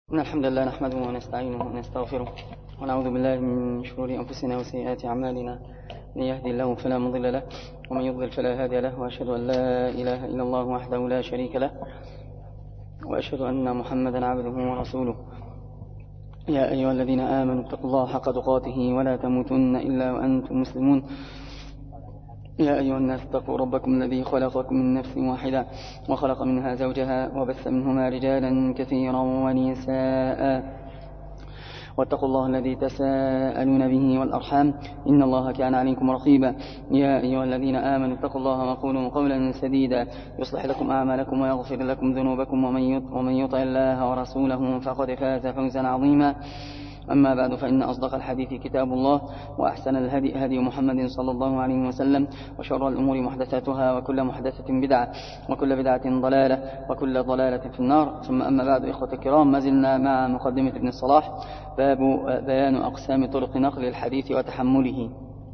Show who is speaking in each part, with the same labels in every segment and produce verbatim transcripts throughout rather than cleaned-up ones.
Speaker 1: إن الحمد لله نحمده ونستعينه ونستغفره ونعوذ بالله من شرور أنفسنا وسيئات أعمالنا. من يهدي الله فلا مضل له ومن يضلل فلا هادي له، وأشهد أن لا إله إلا الله وحده لا شريك له، وأشهد أن محمدا عبده ورسوله. يا أيها الذين آمنوا اتقوا الله حق تقاته ولا تموتن إلا وأنتم مسلمون. يا أيها الناس اتقوا ربكم الذي خلقكم من نفس واحدة وخلق منها زوجها وبث منهما رجالا كثيرا ونساء، واتقوا الله الذي تساءلون به والأرحام إن الله كان عليكم رقيبا. يا أيها الذين آمنوا اتقوا الله وقولوا قولا سديدا يصلح لكم أعمالكم ويغفر لكم ذنوبكم، ومن يطع الله ورسوله فقد فاز فوزا عظيما. أما بعد، فإن أصدق الحديث كتاب الله، وأحسن الهدي هدي محمد صلى الله عليه وسلم، وشر الأمور محدثاتها، وكل محدثة بدعة، وكل بدعة ضلالة، وكل ضلالة في النار. ثم أما بعد، إخوة الكرام، ما زلنا مع مقدمة ابن الصلاح، باب بيان أقسام طرق نقل الحديث وتحمله،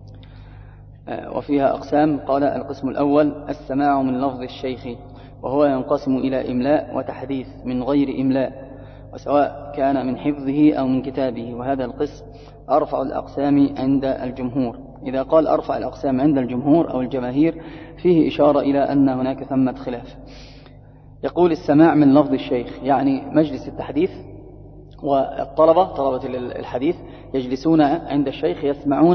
Speaker 1: وفيها أقسام. قال: القسم الأول السماع من لفظ الشيخ، وهو ينقسم إلى إملاء وتحديث من غير إملاء، وسواء كان من حفظه أو من كتابه، وهذا القسم أرفع الأقسام عند الجمهور. إذا قال أرفع الأقسام عند الجمهور أو الجماهير فيه إشارة إلى أن هناك ثمة خلاف. يقول: السماع من لفظ الشيخ، يعني مجلس التحديث، والطلبة طلبة الحديث يجلسون عند الشيخ يسمعون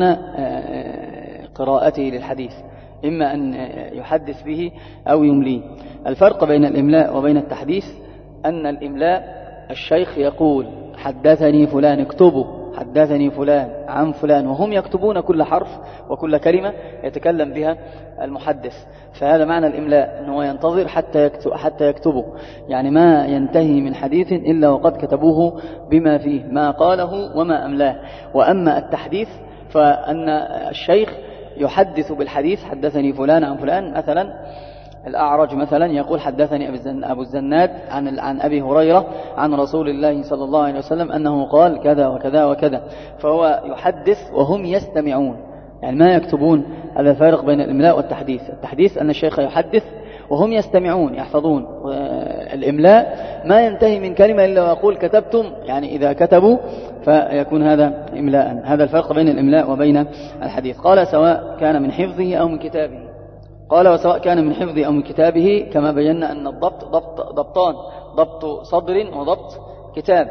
Speaker 1: قراءته للحديث، إما أن يحدث به أو يمليه. الفرق بين الإملاء وبين التحديث أن الإملاء الشيخ يقول: حدثني فلان، اكتبوا حدثني فلان عن فلان، وهم يكتبون كل حرف وكل كلمة يتكلم بها المحدث. فهذا معنى الإملاء، أنه ينتظر حتى يكتب حتى يكتبوا، يعني ما ينتهي من حديث إلا وقد كتبوه بما فيه، ما قاله وما أملاه. وأما التحديث فأن الشيخ يحدث بالحديث: حدثني فلان عن فلان. مثلا الأعرج مثلا يقول: حدثني أبو الزناد عن عن أبي هريرة عن رسول الله صلى الله عليه وسلم أنه قال كذا وكذا وكذا. فهو يحدث وهم يستمعون، يعني ما يكتبون. هذا الفارق بين الإملاء والتحديث. التحديث أن الشيخ يحدث وهم يستمعون يحفظون. الإملاء ما ينتهي من كلمة إلا ويقول كتبتم، يعني إذا كتبوا فيكون هذا إملاء. هذا الفرق بين الإملاء وبين الحديث. قال: سواء كان من حفظه أو من كتابه. قال: وسواء كان من حفظه أو من كتابه، كما بينا أن الضبط ضبط ضبطان، ضبط صدر وضبط كتاب،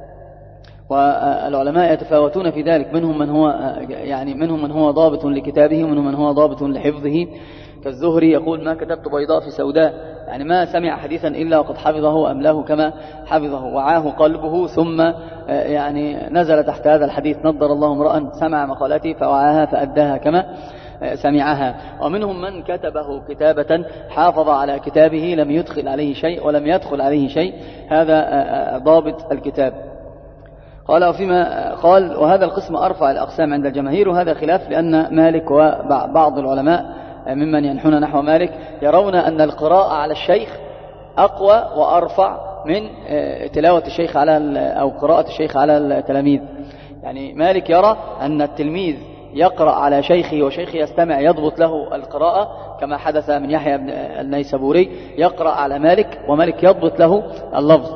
Speaker 1: والعلماء يتفاوتون في ذلك. منهم من هو يعني منهم من هو ضابط لكتابه، ومنهم من هو ضابط لحفظه. كالزهري يقول: ما كتبت بيضاء في سوداء، يعني ما سمع حديثا إلا وقد حفظه وأملاه كما حفظه، وعاه قلبه ثم يعني نزل تحت هذا الحديث: نضر الله امرأ سمع مقالتي فوعاها فأداها كما سمعها. ومنهم من كتبه كتابة حافظ على كتابه، لم يدخل عليه شيء ولم يدخل عليه شيء، هذا ضابط الكتاب. قال: وفيما قال: وهذا القسم أرفع الأقسام عند الجماهير، وهذا خلاف، لأن مالك وبعض العلماء ممن ينحون نحو مالك يرون أن القراءة على الشيخ أقوى وأرفع من تلاوة الشيخ على أو قراءة الشيخ على التلاميذ. يعني مالك يرى أن التلميذ يقرأ على شيخه وشيخه يستمع يضبط له القراءة، كما حدث من يحيى بن النيسابوري يقرأ على مالك ومالك يضبط له اللفظ.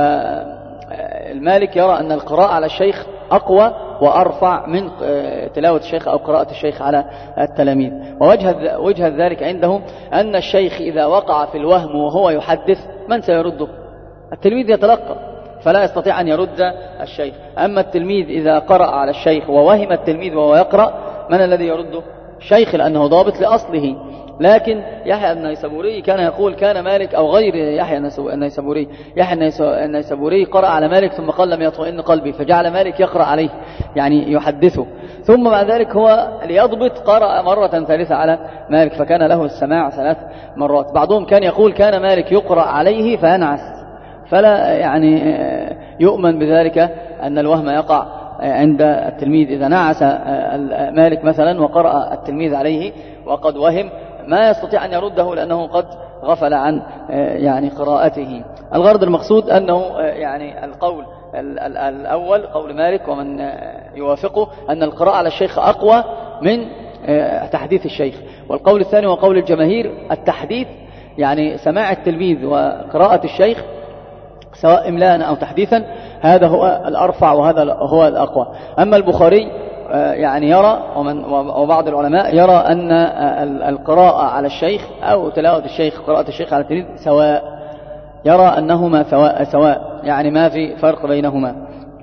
Speaker 1: فالمالك يرى أن القراءة على الشيخ أقوى وأرفع من تلاوة الشيخ أو قراءة الشيخ على التلاميذ. ووجه وجه ذلك عندهم أن الشيخ إذا وقع في الوهم وهو يحدث، من سيرده؟ التلميذ يتلقى فلا يستطيع أن يرد الشيخ. أما التلميذ إذا قرأ على الشيخ ووهم التلميذ وهو يقرأ، من الذي يرده؟ الشيخ، لأنه ضابط لأصله. لكن يحيى النيسابوري كان يقول: كان مالك، أو غير يحيى النيسابوري، يحيى النيسابوري قرأ على مالك ثم قال: لم يطمئن قلبي، فجعل مالك يقرأ عليه، يعني يحدثه. ثم بعد ذلك هو ليضبط قرأ مرة ثالثة على مالك، فكان له السماع ثلاث مرات. بعضهم كان يقول: كان مالك يقرأ عليه فينعس، فلا يعني يؤمن بذلك أن الوهم يقع عند التلميذ. إذا نعس مالك مثلا وقرأ التلميذ عليه وقد وهم، ما يستطيع أن يرده، لأنه قد غفل عن يعني قراءته. الغرض المقصود أنه يعني القول الأول قول مالك ومن يوافقه أن القراءة على الشيخ أقوى من تحديث الشيخ. والقول الثاني وقول الجماهير التحديث، يعني سماع التلميذ وقراءة الشيخ سواء إملاء أو تحديثا، هذا هو الأرفع وهذا هو الأقوى. أما البخاري يعني يرى ومن وبعض العلماء يرى أن القراءة على الشيخ أو تلاوة الشيخ قراءة الشيخ على التلميذ سواء، يرى أنهما سواء سواء يعني ما في فرق بينهما.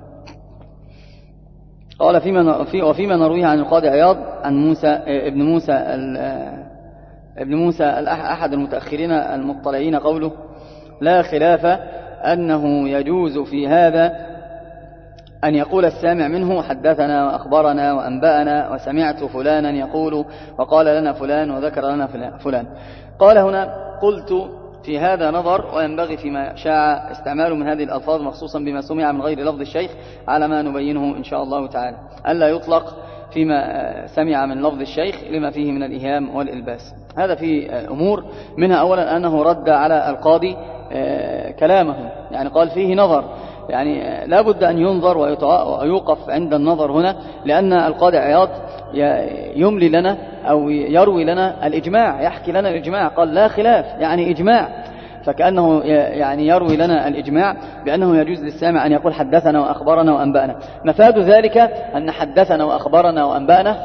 Speaker 1: قال فيما في وفيما نرويه عن القاضي عياض عن موسى ابن موسى ابن موسى أحد المتأخرين المطلعين قوله: لا خلاف أنه يجوز في هذا أن يقول السامع منه حدثنا وأخبرنا وأنبأنا وسمعت فلانا يقول وقال لنا فلان وذكر لنا فلان. قال هنا: قلت في هذا نظر، وينبغي فيما شاع استعمال من هذه الألفاظ مخصوصا بما سمع من غير لفظ الشيخ على ما نبينه إن شاء الله تعالى، ألا يطلق فيما سمع من لفظ الشيخ لما فيه من الإيهام والإلباس. هذا في أمور، منها أولا أنه رد على القاضي كلامه، يعني قال فيه نظر، يعني لا بد أن ينظر ويوقف عند النظر هنا، لأن القاضي عياض يملي لنا أو يروي لنا الإجماع، يحكي لنا الإجماع، قال لا خلاف يعني إجماع، فكأنه يعني يروي لنا الإجماع بأنه يجوز للسامع أن يقول حدثنا وأخبرنا وأنبأنا. مفاد ذلك أن حدثنا وأخبرنا وأنبأنا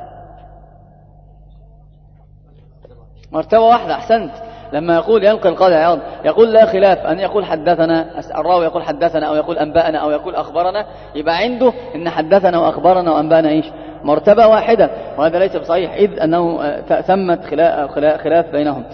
Speaker 1: مرتبة واحدة. أحسنت. لما يقول ينقل القاضي عياض يقول لا خلاف أن يقول حدثنا، الراوي يقول حدثنا أو يقول أنبأنا أو يقول أخبرنا، يبقى عنده إن حدثنا وأخبرنا وأنبأنا إيش مرتبة واحدة، وهذا ليس بصحيح، إذ أنه ثمت خلاف بينهم.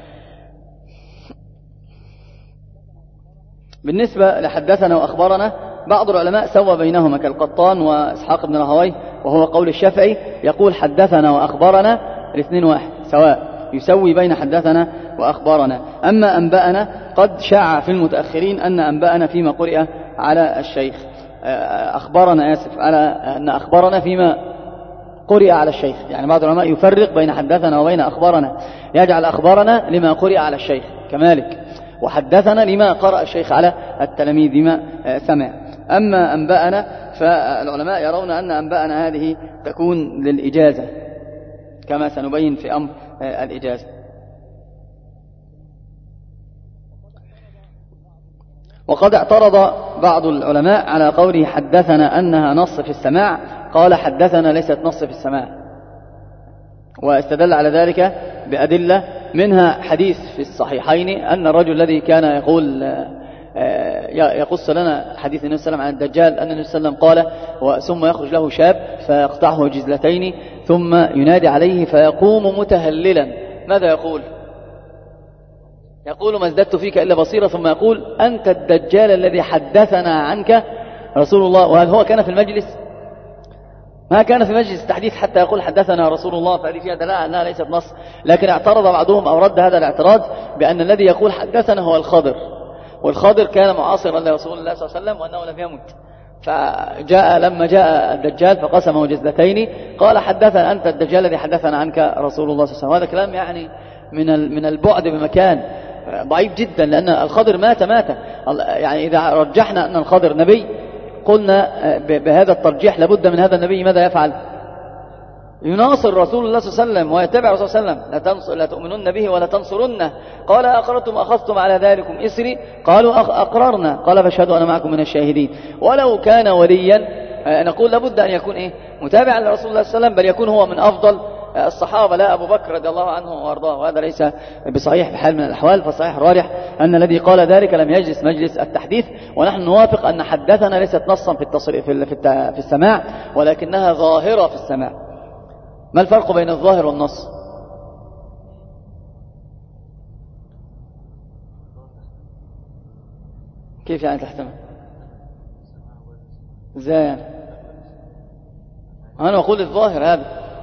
Speaker 1: بالنسبة لحدثنا وأخبرنا بعض العلماء سوى بينهما كالقطان وإسحاق بن راهويه، وهو قول الشافعي، يقول حدثنا وأخبرنا الاثنين واحد سواء، يسوي بين حدثنا وأخبرنا. أما أنبأنا قد شاع في المتأخرين أن أنبأنا فيما قرئ على الشيخ، أخبرنا آسف على أن أخبرنا فيما قرئ على الشيخ، يعني بعض العلماء يفرق بين حدثنا وبين أخبرنا، يجعل أخبرنا لما قرئ على الشيخ كمالك، وحدثنا لما قرأ الشيخ على التلاميذ بما سمع. أما أنبأنا فالعلماء يرون أن أنبأنا هذه تكون للإجازة كما سنبين في أمر الإجازة. وقد اعترض بعض العلماء على قوله حدثنا أنها نص في السماع، قال حدثنا ليست نص في السماع، واستدل على ذلك بأدلة، منها حديث في الصحيحين أن الرجل الذي كان يقول يقص لنا حديث النبي صلى الله عليه وسلم عن الدجال أن النبي صلى الله عليه وسلم قال: ثم يخرج له شاب فيقطعه جزلتين ثم ينادي عليه فيقوم متهللا. ماذا يقول؟ يقول: ما ازددت فيك إلا بصيرة، ثم يقول: أنت الدجال الذي حدثنا عنك رسول الله. وهل هو كان في المجلس؟ ما كان في مجلس التحديث حتى يقول حدثنا رسول الله، فهذه فيها دلالة أنها ليست نص. لكن اعترض بعضهم أو رد هذا الاعتراض بأن الذي يقول حدثنا هو الخضر، والخضر كان معاصرا لرسول الله صلى الله عليه وسلم وأنه لم يمت، فجاء لما جاء الدجال فقسمه جزلتين قال: حدثنا أنت الدجال الذي حدثنا عنك رسول الله صلى الله عليه وسلم. هذا كلام يعني من من البعد بمكان ضعيف جدا، لأن الخضر مات مات يعني إذا رجحنا أن الخضر نبي قلنا بهذا الترجيح لابد من هذا النبي ماذا يفعل؟ يناصر رسول الله صلى الله عليه وسلم ويتبع رسول الله صلى الله عليه وسلم. لا تؤمنون به ولا تنصرنه. قال: أقررتم أخذتم على ذلكم إسري؟ قالوا أقررنا. قال: فاشهدوا أنا معكم من الشاهدين. ولو كان وليا نقول لابد أن يكون إيه؟ متابعا لرسول الله صلى الله عليه وسلم، بل يكون هو من أفضل الصحابة لا أبو بكر رضي الله عنه وارضاه، وهذا ليس بصحيح بحال من الأحوال. فالصحيح الراجح أن الذي قال ذلك لم يجلس مجلس التحديث، ونحن نوافق أن حدثنا ليست نصا في التصريف في السماع، ولكنها ظاهرة في السماع. ما الفرق بين الظاهر والنص؟ كيف يعني تحتمل؟ ازاي يعني؟ أنا أقول الظاهر هذا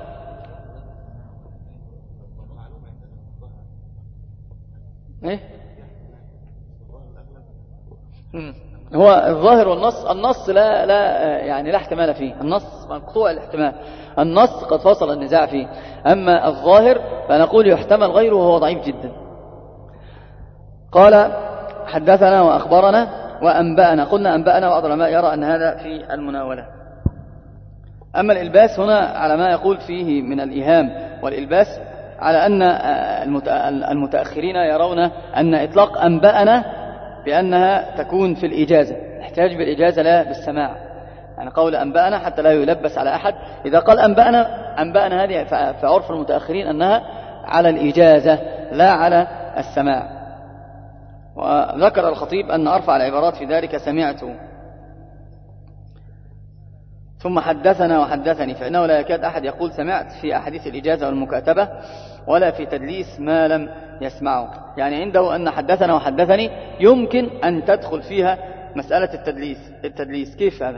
Speaker 1: إيه؟ هو الظاهر والنص. النص لا لا يعني لا احتمال فيه، النص مقطوع الاحتمال، النص قد فصل النزاع فيه. أما الظاهر فنقول يحتمل غيره وهو ضعيف جدا. قال: حدثنا وأخبرنا وأنبأنا. قلنا أنبأنا، بعض العلماء يرى أن هذا في المناولة. أما الإلباس هنا على ما يقول فيه من الإيهام والإلباس، على أن المتأخرين يرون أن إطلاق أنبأنا بأنها تكون في الإجازة، احتاج بالإجازة لا بالسماع، يعني قول أنبأنا حتى لا يلبس على أحد. إذا قال أنبأنا أنبأنا هذه في عرف المتأخرين أنها على الإجازة لا على السماع. وذكر الخطيب أن أرفع العبارات في ذلك سمعت ثم حدثنا وحدثني، فإنه لا يكاد أحد يقول سمعت في أحاديث الإجازة والمكاتبة ولا في تدليس ما لم يسمعه. يعني عنده أن حدثنا وحدثني يمكن أن تدخل فيها مسألة التدليس. التدليس كيف هذا؟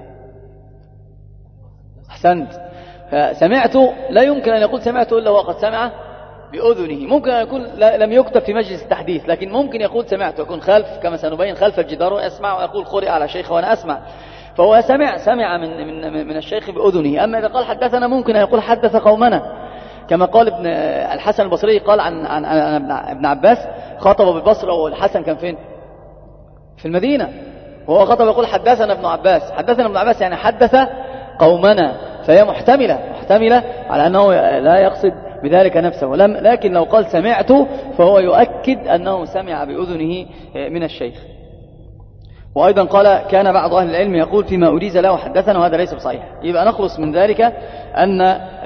Speaker 1: أحسنت. فسمعت لا يمكن أن يقول سمعت إلا وقد سمع بأذنه. ممكن أن يقول لم يكتب في مجلس التحديث، لكن ممكن يقول سمعت ويكون خلف كما سنبين خلف الجدار ويسمع ويقول قرئ على شيخ وأنا أسمع، فهو سمع سمع من من من الشيخ بأذنه. أما إذا قال حدثنا ممكن أن يقول حدث قومنا، كما قال ابن الحسن البصري قال عن عن, عن ابن عباس خاطب بالبصرة والحسن كان فين؟ في المدينة، وهو خاطب يقول حدثنا ابن عباس. حدثنا ابن عباس يعني حدث قومنا، فهي محتملة محتملة على أنه لا يقصد بذلك نفسه. لم لكن لو قال سمعت فهو يؤكد أنه سمع بأذنه من الشيخ. وأيضا قال كان بعض أهل العلم يقول فيما أجيز له حدثنا، وهذا ليس بصحيح. يبقى نخلص من ذلك أن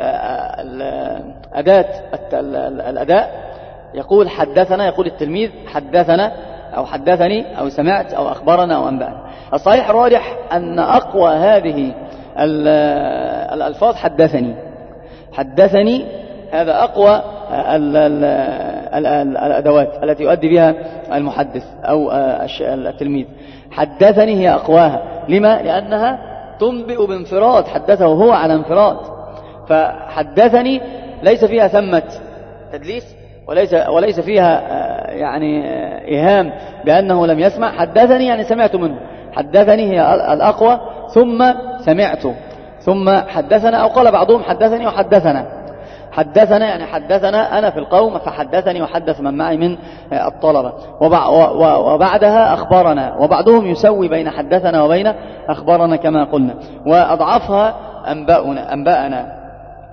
Speaker 1: أداة الأداء يقول حدثنا، يقول التلميذ حدثنا أو حدثني أو سمعت أو أخبرنا أو أنبأنا. الصحيح الراجح أن أقوى هذه الألفاظ حدثني حدثني هذا أقوى الأدوات التي يؤدي بها المحدث أو التلميذ. حدثني هي أقواها. لما؟ لأنها تنبئ بانفراد، حدثه هو على انفراد. فحدثني ليس فيها ثمة تدليس وليس, وليس فيها يعني إيهام بأنه لم يسمع. حدثني يعني سمعت منه. حدثني هي الأقوى، ثم سمعت، ثم حدثنا، أو قال بعضهم حدثني وحدثنا. حدثنا يعني حدثنا أنا في القوم فحدثني وحدث من معي من الطلبة. وبعدها أخبرنا، وبعضهم يسوي بين حدثنا وبين أخبرنا كما قلنا، وأضعفها أنبأنا أنبأنا.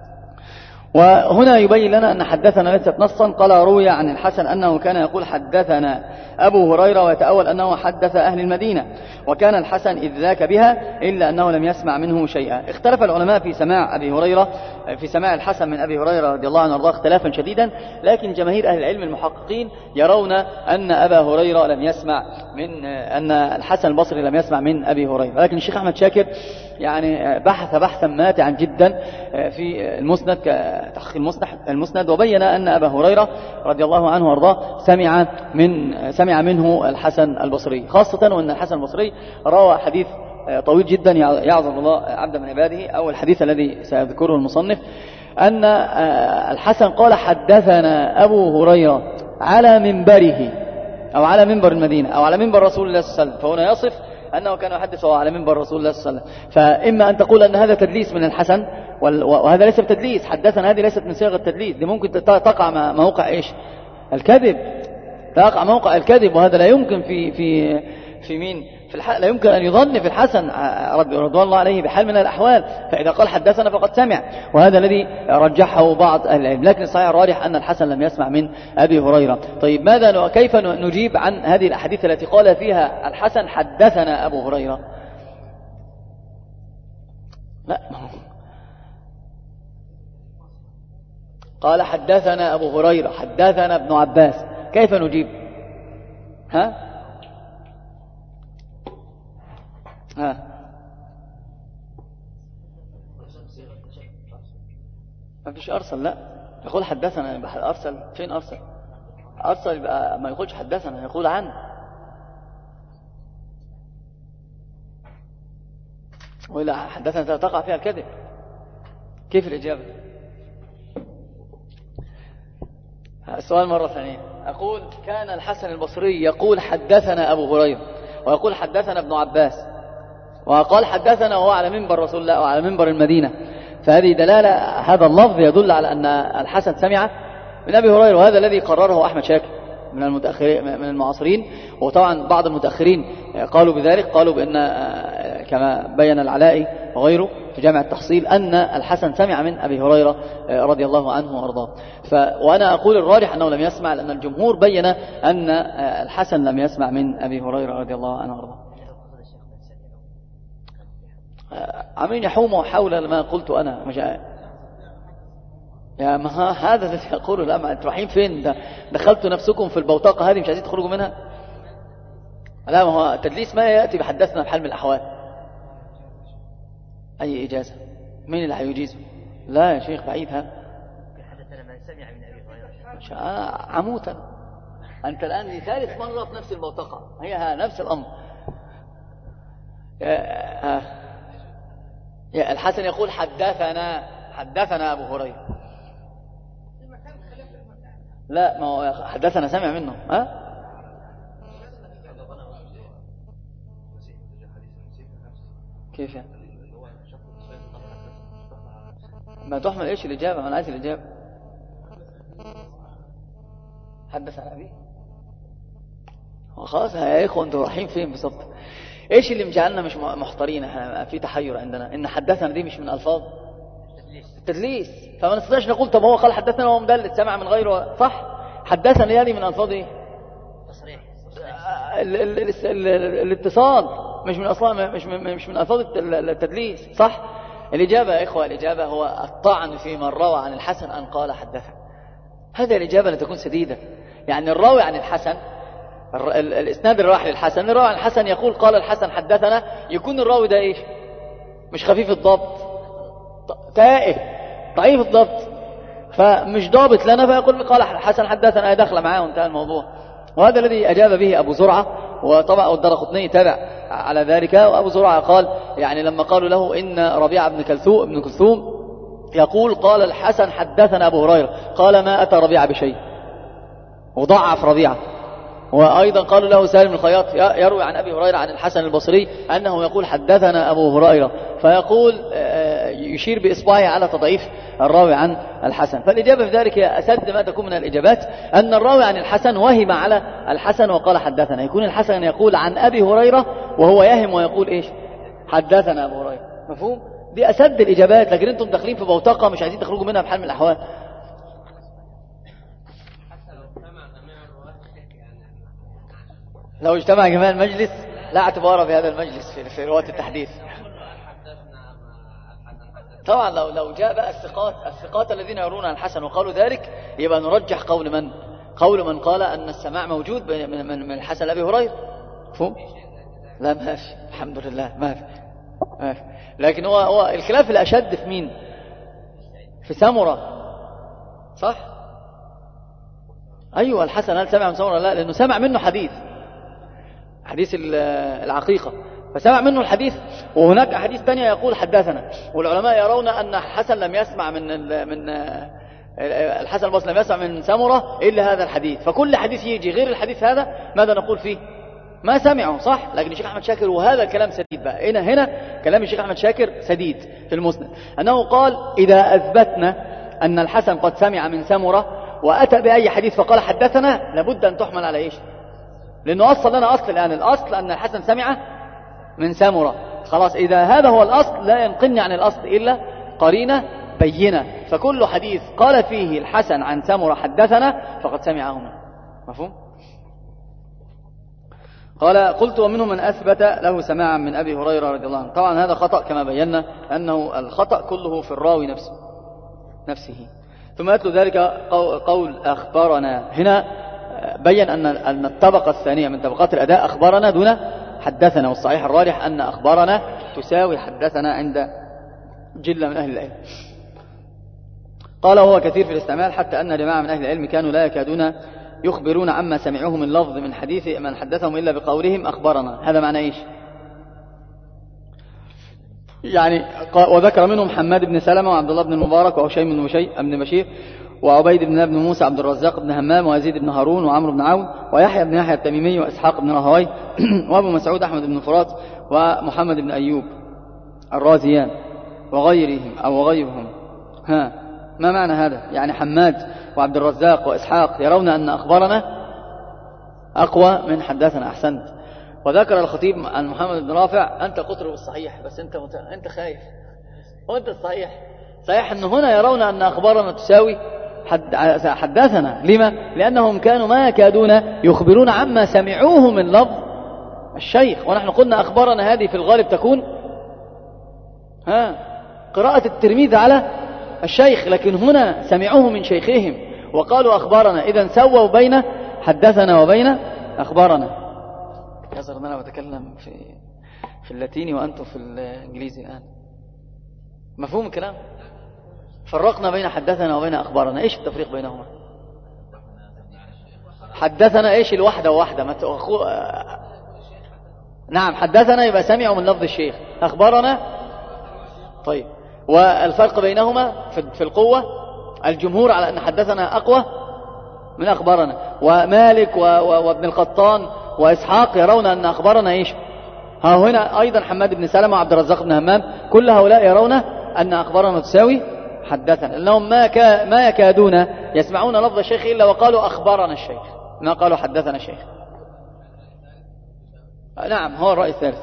Speaker 1: وهنا يبين لنا أن حدثنا ليست نصا. قال روي عن الحسن أنه كان يقول حدثنا أبو هريرة ويتأول أنه حدث أهل المدينة، وكان الحسن إذ ذاك بها إلا أنه لم يسمع منه شيئا. اختلف العلماء في سماع أبي هريرة في سماع الحسن من أبي هريرة رضي الله عنه وارضاه اختلافا شديدا، لكن جماهير أهل العلم المحققين يرون أن أبا هريرة لم يسمع من أن الحسن البصري لم يسمع من أبي هريرة. لكن الشيخ أحمد شاكر يعني بحث بحثا ماتعا جدا في المسند كتحقيق المسند، وبين أن أبا هريرة رضي الله عنه وارضاه سمع من سمع منه الحسن البصري، خاصة وأن الحسن البصري روى حديث طويل جدا يعظم الله عبد من عباده، أو الحديث الذي سيذكره المصنف، أن الحسن قال حدثنا أبو هريرة على منبره أو على منبر المدينة أو على منبر رسول الله صلى الله عليه وسلم. فهنا يصف أنه كان يحدث على منبر رسول الله صلى الله عليه وسلم. فإما أن تقول أن هذا تدليس من الحسن، وهذا ليس بتدليس. حدثنا هذه ليست من صيغ التدليس، دي ممكن تقع موقع إيش؟ الكذب، تقع موقع الكذب، وهذا لا يمكن في في في مين في الحال، لا يمكن أن يظن في الحسن رضوان الله عليه بحال من الأحوال. فإذا قال حدثنا فقد سمع، وهذا الذي رجحه بعض أهل العلم. لكن الصحيح الراجح أن الحسن لم يسمع من أبي هريرة. طيب ماذا كيف نجيب عن هذه الأحاديث التي قال فيها الحسن حدثنا أبو هريرة؟ لا، قال حدثنا أبو هريرة حدثنا ابن عباس، كيف نجيب؟ ها ها ما فيش أرسل. لا، يقول حدثنا يبقى أرسل. فين أرسل؟ أرسل يبقى ما يقولش حدثنا، يقول عنه. وإلا حدثنا تقع فيها الكذب. كيف الإجابة؟ السؤال مرة ثانية. أقول كان الحسن البصري يقول حدثنا أبو هريرة، ويقول حدثنا ابن عباس، وقال حدثنا وهو على منبر رسول الله وعلى منبر المدينة. فهذه دلالة، هذا اللفظ يدل على أن الحسن سمع من أبي هريرة، وهذا الذي قرره أحمد شاكر من المتأخرين من المعاصرين. وطبعا بعض المتأخرين قالوا بذلك، قالوا بأن كما بين العلائي وغيره في جامع التحصيل أن الحسن سمع من أبي هريرة رضي الله عنه وارضاه. وأنا أقول الراجح أنه لم يسمع، لأن الجمهور بين أن الحسن لم يسمع من أبي هريرة رضي الله عنه وارضاه.
Speaker 2: عمين يحوموا حول ما قلت أنا مش يا ما هذا الذي يقوله. لا ما انتوا رايحين فين؟ ده دخلتوا نفسكم في البوتقة هذه مش عايزين تخرجوا منها. لا ما هو التدليس ما يأتي بحدثنا بحال من الأحوال. أي إجازة؟ مين اللي هيجيزه؟ لا يا شيخ بعيد هذا.
Speaker 3: حدثنا من سمع من أبي هريرة
Speaker 2: عموتا. أنت الآن لثالث مرة في نفس البوتقة، هي ها نفس الأمر. يا يا الحسن يقول حدثنا حدثنا أبو هريرة. لا ما هو حدثنا سمع منه. ها كيف يعني؟ ما تحمل ايش الإجابة؟ ما أنا عايز الإجابة. حدث عن أبي خلاص يا إخوة أنتوا رايحين فين بالضبط؟ ايش اللي مجعلنا مش محتارين؟ احنا في تحير عندنا ان حدثنا دي مش من الفاظ التدليس، فما نستطيعش نقول طب هو قال حدثنا وهو مدلس سمع من غيره. صح حدثنا هذه من الفاظ ايه؟
Speaker 3: تصريح
Speaker 2: الاتصال مش من اصلا مش من مش من الفاظ التدليس. صح. الاجابه يا اخوه الاجابه هو الطعن في من روى عن الحسن ان قال حدثنا. هذا الاجابه لتكون سديده. يعني الراوي عن الحسن الاسناد الراح للحسن، الراوي عن الحسن يقول قال الحسن حدثنا، يكون الراوي ده ايش؟ مش خفيف الضبط، تائه ضعيف الضبط، فمش ضابط لنا، فيقول قال الحسن حدثنا، داخله معاه وانتهى الموضوع. وهذا الذي اجاب به ابو زرعه، وطبعا الدرقطني تابع على ذلك. وابو زرعه قال يعني لما قالوا له ان ربيعه بن كلثوم ابن كلثوم يقول قال الحسن حدثنا ابو هريره، قال ما اتى ربيعه بشيء، وضعف ربيعه. وأيضا قالوا له سالم الخياط يروي عن أبي هريرة عن الحسن البصري أنه يقول حدثنا أبو هريرة، فيقول يشير بإصبعه على تضعيف الراوي عن الحسن. فالإجابة في ذلك هي أسد ما تكون من الإجابات، أن الراوي عن الحسن وهم على الحسن وقال حدثنا، يكون الحسن يقول عن أبي هريرة وهو يهم ويقول إيش؟ حدثنا أبو هريرة. مفهوم؟ دي أسد الإجابات، لكن أنتم داخلين في بوتقة مش عايزين تخرجوا منها بحال من الأحوال. لو اجتمع جميع المجلس لا اعتبار في هذا المجلس في, في رواية التحديث. طبعا لو لو جاء بقى الثقات الثقات الذين يرون عن الحسن وقالوا ذلك، يبقى نرجح قول من؟ قول من قال أن السماع موجود من من, من الحسن أبي هريرة. فهم؟ لا ما في، الحمد لله ما في. ما في. لكن هو هو الخلاف الأشد في مين؟ في سمرة. صح؟ أيوة الحسن هل سمع من سمرة؟ لا، لأنه سمع منه حديث حديث العقيقة، فسمع منه الحديث. وهناك حديث تانية يقول حدثنا، والعلماء يرون أن الحسن لم يسمع من من الحسن البصري لم يسمع من سمرة إلا هذا الحديث، فكل حديث يجي غير الحديث هذا ماذا نقول فيه؟ ما سمعه. صح. لكن الشيخ أحمد شاكر، وهذا الكلام سديد بقى هنا هنا كلام الشيخ أحمد شاكر سديد في المسند، أنه قال إذا أثبتنا أن الحسن قد سمع من سمرة وأتى بأي حديث فقال حدثنا، لابد أن تحمل على إيش؟ لأنه أصل لنا أصل الآن، الأصل أن الحسن سمع من سمرة. خلاص إذا هذا هو الأصل لا ينقلني عن الأصل إلا قرينة بينة، فكل حديث قال فيه الحسن عن سمرة حدثنا فقد سمعه منه. مفهوم؟ قال قلت ومنهم من أثبت له سماعا من أبي هريرة رضي الله عنه. طبعا هذا خطأ كما بينا، أنه الخطأ كله في الراوي نفسه نفسه. ثم يتلو ذلك قول أخبرنا، هنا بين أن أن الطبقة الثانية من طبقات الأداء أخبرنا دون حدثنا، والصحيح الراجح أن أخبرنا تساوي حدثنا عند جلة من أهل العلم. قال هو كثير في الاستعمال، حتى أن جماعة من أهل العلم كانوا لا يكادون يخبرون عما سمعوه من لفظ من حديث من حدثهم إلا بقولهم أخبرنا. هذا معنى إيش؟ يعني وذكر منهم حماد بن سلمة وعبد الله بن المبارك وهشيم بن بشير بن بشير وعبيد بن بن موسى عبد الرزاق بن همام ويزيد بن هارون وعمرو بن عون ويحيى بن يحيى التميمي وإسحاق بن راهوي وأبو مسعود أحمد بن فرات ومحمد بن أيوب الرازيان وغيرهم أو غيرهم. ها ما معنى هذا؟ يعني حماد وعبد الرزاق وإسحاق يرون أن أخبارنا أقوى من حدثنا. أحسنت. وذكر الخطيب عن محمد بن رافع أنت قطر بالصحيح، بس أنت مت... أنت خايف وأنت الصحيح. صحيح أن هنا يرون أن أخبارنا تساوي حد... حدثنا. لما؟ لأنهم كانوا ما يكادون يخبرون عما سمعوه من لفظ الشيخ، ونحن قلنا أخبارنا هذه في الغالب تكون ها قراءة التلميذ على الشيخ، لكن هنا سمعوه من شيخهم وقالوا أخبارنا، إذن سووا بين حدثنا وبين أخبارنا. يظهر أن أنا بتكلم في في اللاتيني وأنتم في الإنجليزي الآن. مفهوم الكلام؟ فرقنا بين حدثنا وبين أخبارنا. إيش التفريق بينهما؟ حدثنا إيش الوحدة وواحدة ما تأخو... نعم حدثنا يبقى سمعوا من لفظ الشيخ. أخبارنا طيب، والفرق بينهما في القوة الجمهور على أن حدثنا أقوى من أخبارنا، ومالك وابن القطان وإسحاق يرون أن أخبارنا إيش. ها هنا أيضا حماد بن سلمة وعبد الرزاق بن همام كل هؤلاء يرون أن أخبارنا تساوي حدثنا، لأنهم ما, كا ما يكادون يسمعون لفظ الشيخ إلا وقالوا أخبرنا الشيخ، ما قالوا حدثنا الشيخ. نعم هو الرأي الثالث.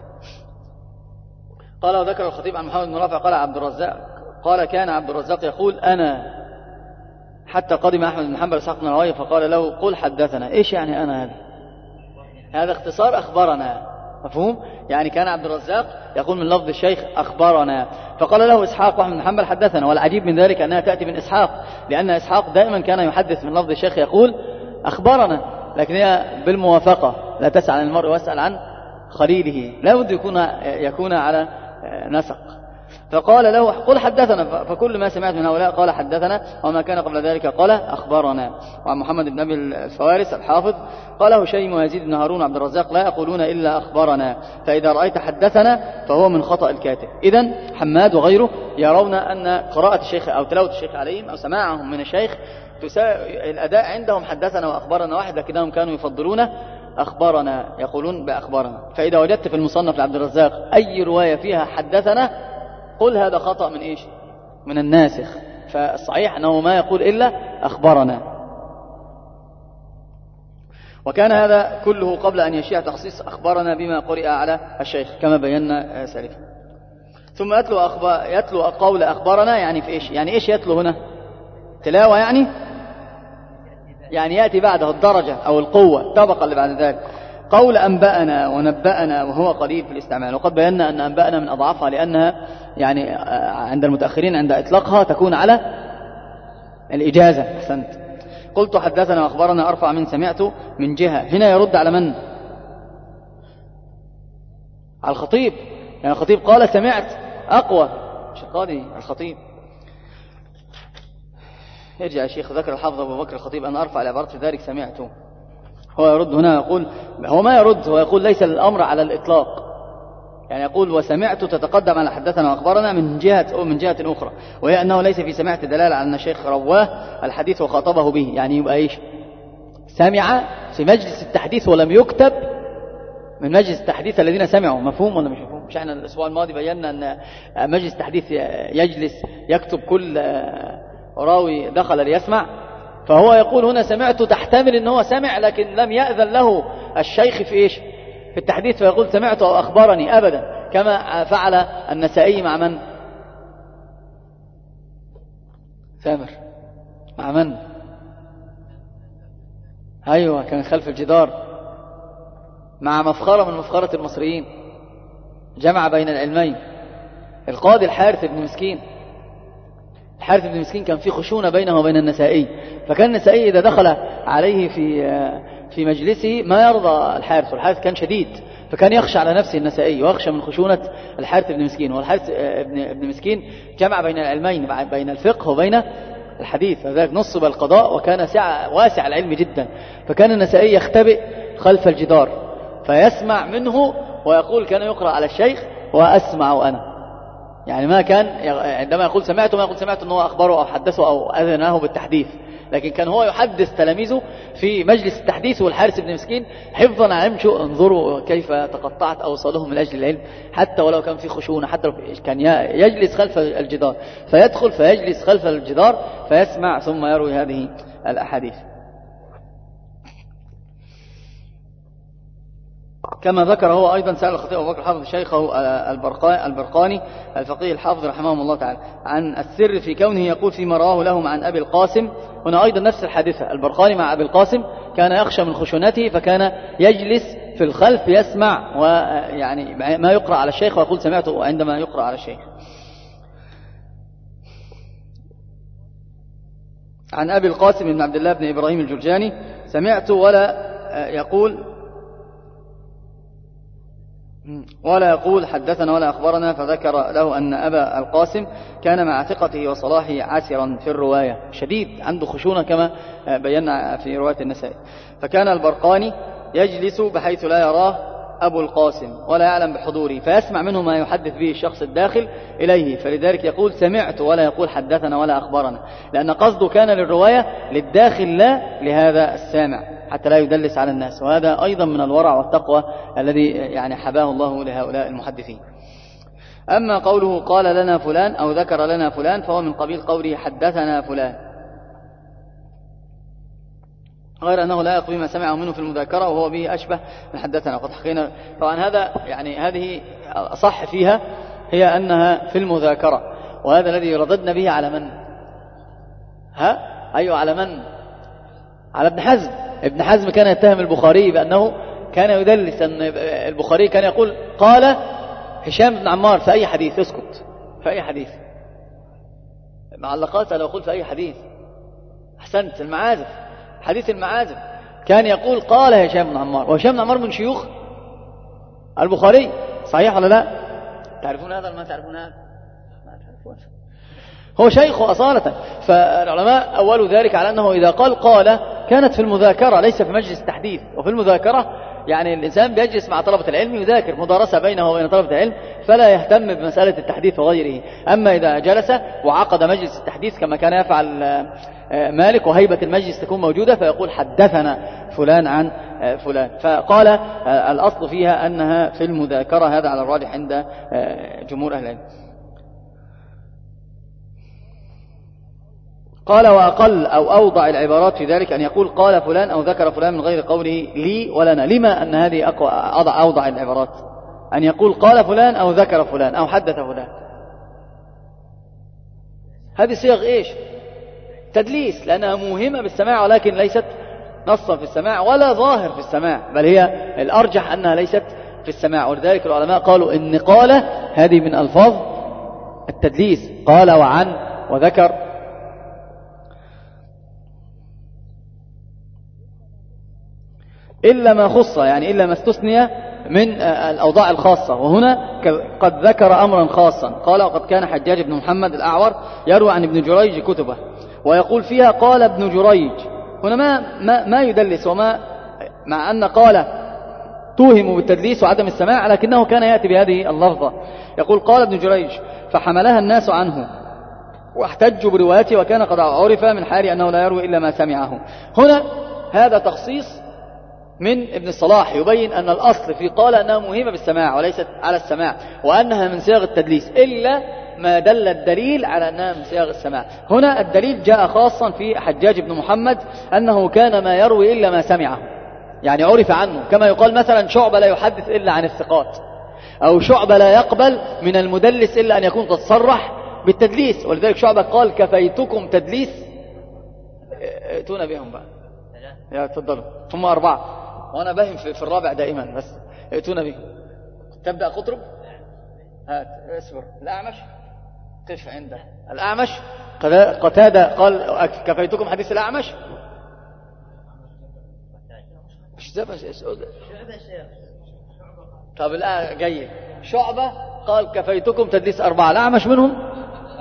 Speaker 2: قال وذكر الخطيب عن محمد بن رافع قال عبد الرزاق قال كان عبد الرزاق يقول أنا حتى قدم أحمد بن حنبل وإسحاق بن راهويه فقال له قل حدثنا. إيش يعني أنا هذا؟ هذا اختصار أخبرنا، مفهوم؟ يعني كان عبد الرزاق يقول من لفظ الشيخ أخبرنا، فقال له إسحاق وأحمد بن حنبل حدثنا. والعجيب من ذلك أنها تأتي من إسحاق، لأن إسحاق دائما كان يحدث من لفظ الشيخ يقول أخبرنا، لكن هي بالموافقة، لا تسأل عن المرء واسأل عن خليله، لا بد يكون يكون على نسق. فقال له قل حدثنا، فكل ما سمعت من هؤلاء قال حدثنا، وما كان قبل ذلك قال أخبرنا. وعن محمد بن أبي الفوارس الحافظ قاله شيم ويزيد بن هارون عبد الرزاق لا يقولون إلا أخبرنا، فإذا رأيت حدثنا فهو من خطأ الكاتب. إذن حماد وغيره يرون أن قراءة الشيخ أو تلاوة الشيخ عليهم أو سماعهم من الشيخ الأداء عندهم حدثنا وأخبرنا واحد، لكنهم كانوا يفضلون أخبرنا، يقولون بأخبرنا. فإذا وجدت في المصنف لعبد الرزاق أي رواية فيها حدثنا قل هذا خطأ من إيش؟ من الناسخ. فالصحيح أنه ما يقول إلا أخبرنا. وكان هذا كله قبل أن يشيع تخصيص أخبرنا بما قرئ على الشيخ كما بينا سالفا. ثم يتلو, أخبار يتلو قول أخبرنا، يعني في إيش؟ يعني إيش يتلو هنا؟ تلاوة يعني؟ يعني يأتي بعده الدرجة أو القوة الطبقة اللي بعد ذلك. قول أنبأنا ونبأنا وهو قليل في الاستعمال، وقد بينا أن أنبأنا من أضعافها، لأنها يعني عند المتأخرين عند إطلاقها تكون على الإجازة. أحسنت. قلت حدثنا وأخبرنا أرفع من سمعت من جهة، هنا يرد على من؟ على الخطيب، يعني الخطيب قال سمعت أقوى، مش القاضي الخطيب. يرجع الشيخ ذكر الحافظ أبو بكر الخطيب أن أرفع العبارات في ذلك سمعته. هو يرد هنا يقول، هو ما يرد، هو يقول ليس الأمر على الإطلاق، يعني يقول وسمعت تتقدم على حدثنا وأخبرنا من جهة أو من جهة أخرى، وهي أنه ليس في سمعت دلالة على أن الشيخ رواه الحديث وخاطبه به، يعني يبقى إيش؟ سمع في مجلس التحديث ولم يكتب من مجلس التحديث الذين سمعوا. مفهوم ولا مش مفهوم؟ مش احنا الأسبوع الماضي بينا أن مجلس التحديث يجلس يكتب كل راوي دخل ليسمع، فهو يقول هنا سمعت تحتمل ان هو سمع لكن لم يأذن له الشيخ في ايش؟ في التحديث، فيقول سمعت او اخبرني ابدا، كما فعل النسائي مع من؟ سامر مع من؟ ايوه كان خلف الجدار مع مفخرة من مفخرة المصريين، جمع بين العلمين. القاضي الحارث بن مسكين، الحارث بن مسكين كان في خشونة بينه وبين النسائي، فكان النسائي إذا دخل عليه في في مجلسه ما يرضى الحارث، والحارث كان شديد، فكان يخشى على نفسه النسائي ويخشى من خشونة الحارث بن مسكين. والحارث بن مسكين جمع بين العلمين، بين الفقه وبين الحديث، فذلك نصب القضاء وكان سعة واسع العلم جدا. فكان النسائي يختبئ خلف الجدار فيسمع منه ويقول كان يقرأ على الشيخ وأسمع أنا، يعني ما كان عندما يقول سمعته ما يقول سمعته أنه أخبره أو حدثه أو أذنه بالتحديث، لكن كان هو يحدث تلاميذه في مجلس التحديث. والحارث بن مسكين حفظا علم، شو انظروا كيف تقطعت أوصالهم من أجل العلم، حتى ولو كان في خشونة، حتى كان يجلس خلف الجدار، فيدخل فيجلس خلف الجدار فيسمع ثم يروي هذه الأحاديث. كما ذكر هو أيضا سأل الخطيب أبو بكر حافظ شيخه البرقاني الفقيه الحافظ رحمه الله تعالى عن السر في كونه يقول فيما رواه لهم عن أبي القاسم. هنا أيضا نفس الحادثة، البرقاني مع أبي القاسم كان يخشى من خشونته فكان يجلس في الخلف يسمع ويعني ما يقرأ على الشيخ ويقول سمعته عندما يقرأ على الشيخ. عن أبي القاسم بن عبد الله بن إبراهيم الجرجاني سمعت ولا يقول ولا يقول حدثنا ولا أخبرنا، فذكر له أن أبا القاسم كان مع ثقته وصلاحه عسرا في الرواية، شديد عنده خشونة كما بينا في رواية النسائي. فكان البرقاني يجلس بحيث لا يراه أبو القاسم ولا يعلم بحضوره، فيسمع منه ما يحدث به الشخص الداخل إليه، فلذلك يقول سمعت ولا يقول حدثنا ولا أخبرنا، لأن قصده كان للرواية للداخل لا لهذا السامع حتى لا يدلس على الناس. وهذا أيضا من الورع والتقوى الذي يعني حباه الله لهؤلاء المحدثين. أما قوله قال لنا فلان أو ذكر لنا فلان فهو من قبيل قوله حدثنا فلان، غير أنه لا يقوي ما سمعه منه في المذاكرة وهو به أشبه من حدثنا. وقد حكينا طبعا هذا يعني هذه صح فيها هي أنها في المذاكرة، وهذا الذي رددنا به على من؟ ها؟ أيوة على من؟ على ابن حزم. ابن حزم كان يتهم البخاري بأنه كان يدلس، أن البخاري كان يقول قال هشام بن عمار في أي حديث، اسكت في أي حديث، معلقات لو قلت في أي حديث. أحسنت، المعازف، حديث المعازف كان يقول قال هشام بن عمار، وهشام بن عمار من شيوخ البخاري، صحيح ولا لا؟ تعرفون هذا ولا ما تعرفون هذا؟ ما تعرفون، هو شيخه أصالة. فالعلماء أولوا ذلك على أنه إذا قال قال كانت في المذاكرة ليس في مجلس التحديث. وفي المذاكرة يعني الإنسان بيجلس مع طلبة العلم يذاكر، مدارسة بينه وبين طلبة العلم، فلا يهتم بمسألة التحديث وغيره. أما إذا جلس وعقد مجلس التحديث كما كان يفعل مالك وهيبة المجلس تكون موجودة فيقول حدثنا فلان عن فلان، فقال الأصل فيها أنها في المذاكرة، هذا على الراجح عند جمهور أهل العلم. قال وأقل أو أوضع العبارات في ذلك أن يقول قال فلان أو ذكر فلان من غير قوله لي ولنا. لما أن هذه أقوى أوضع, أوضع العبارات أن يقول قال فلان أو ذكر فلان أو حدث فلان؟ هذه صيغ إيش؟ تدليس، لأنها موهمة بالسماع ولكن ليست نصا في السماع ولا ظاهر في السماع، بل هي الأرجح أنها ليست في السماع. ولذلك العلماء قالوا إن قال هذه من ألفاظ التدليس، قال وعن وذكر. إلا ما خص، يعني إلا ما استثني من الأوضاع الخاصة. وهنا قد ذكر أمرا خاصا، قال وقد كان حجاج بن محمد الأعور يروي عن ابن جريج كتبه ويقول فيها قال ابن جريج. هنا ما, ما, ما يدلس، وما مع أن قال توهم بالتدليس وعدم السماع، لكنه كان يأتي بهذه اللفظة، يقول قال ابن جريج فحملها الناس عنه واحتجوا بروايته وكان قد عرف من حال أنه لا يروي إلا ما سمعه. هنا هذا تخصيص من ابن الصلاح يبين أن الأصل في قال أنها مهمة بالسماع وليست على السماع، وأنها من صيغ التدليس إلا ما دل الدليل على أنها من صيغ السماع. هنا الدليل جاء خاصا في حجاج بن محمد أنه كان ما يروي إلا ما سمعه، يعني عرف عنه، كما يقال مثلا شعبة لا يحدث إلا عن الثقات، أو شعبة لا يقبل من المدلس إلا أن يكون قد صرح بالتدليس. ولذلك شعبة قال كفيتكم تدليس. ائتونا بهم بقى يا تفضلوا، هم أربعة وأنا باهم في الرابع دائما، بس ائتونا بهم. تبدأ قطرب، هات اصبر. الأعمش قف عنده. الأعمش قتادة قال كفيتكم حديث الأعمش. مش ده بس. طب الآن جيد. شعبة قال كفيتكم تدليس أربعة، الأعمش منهم.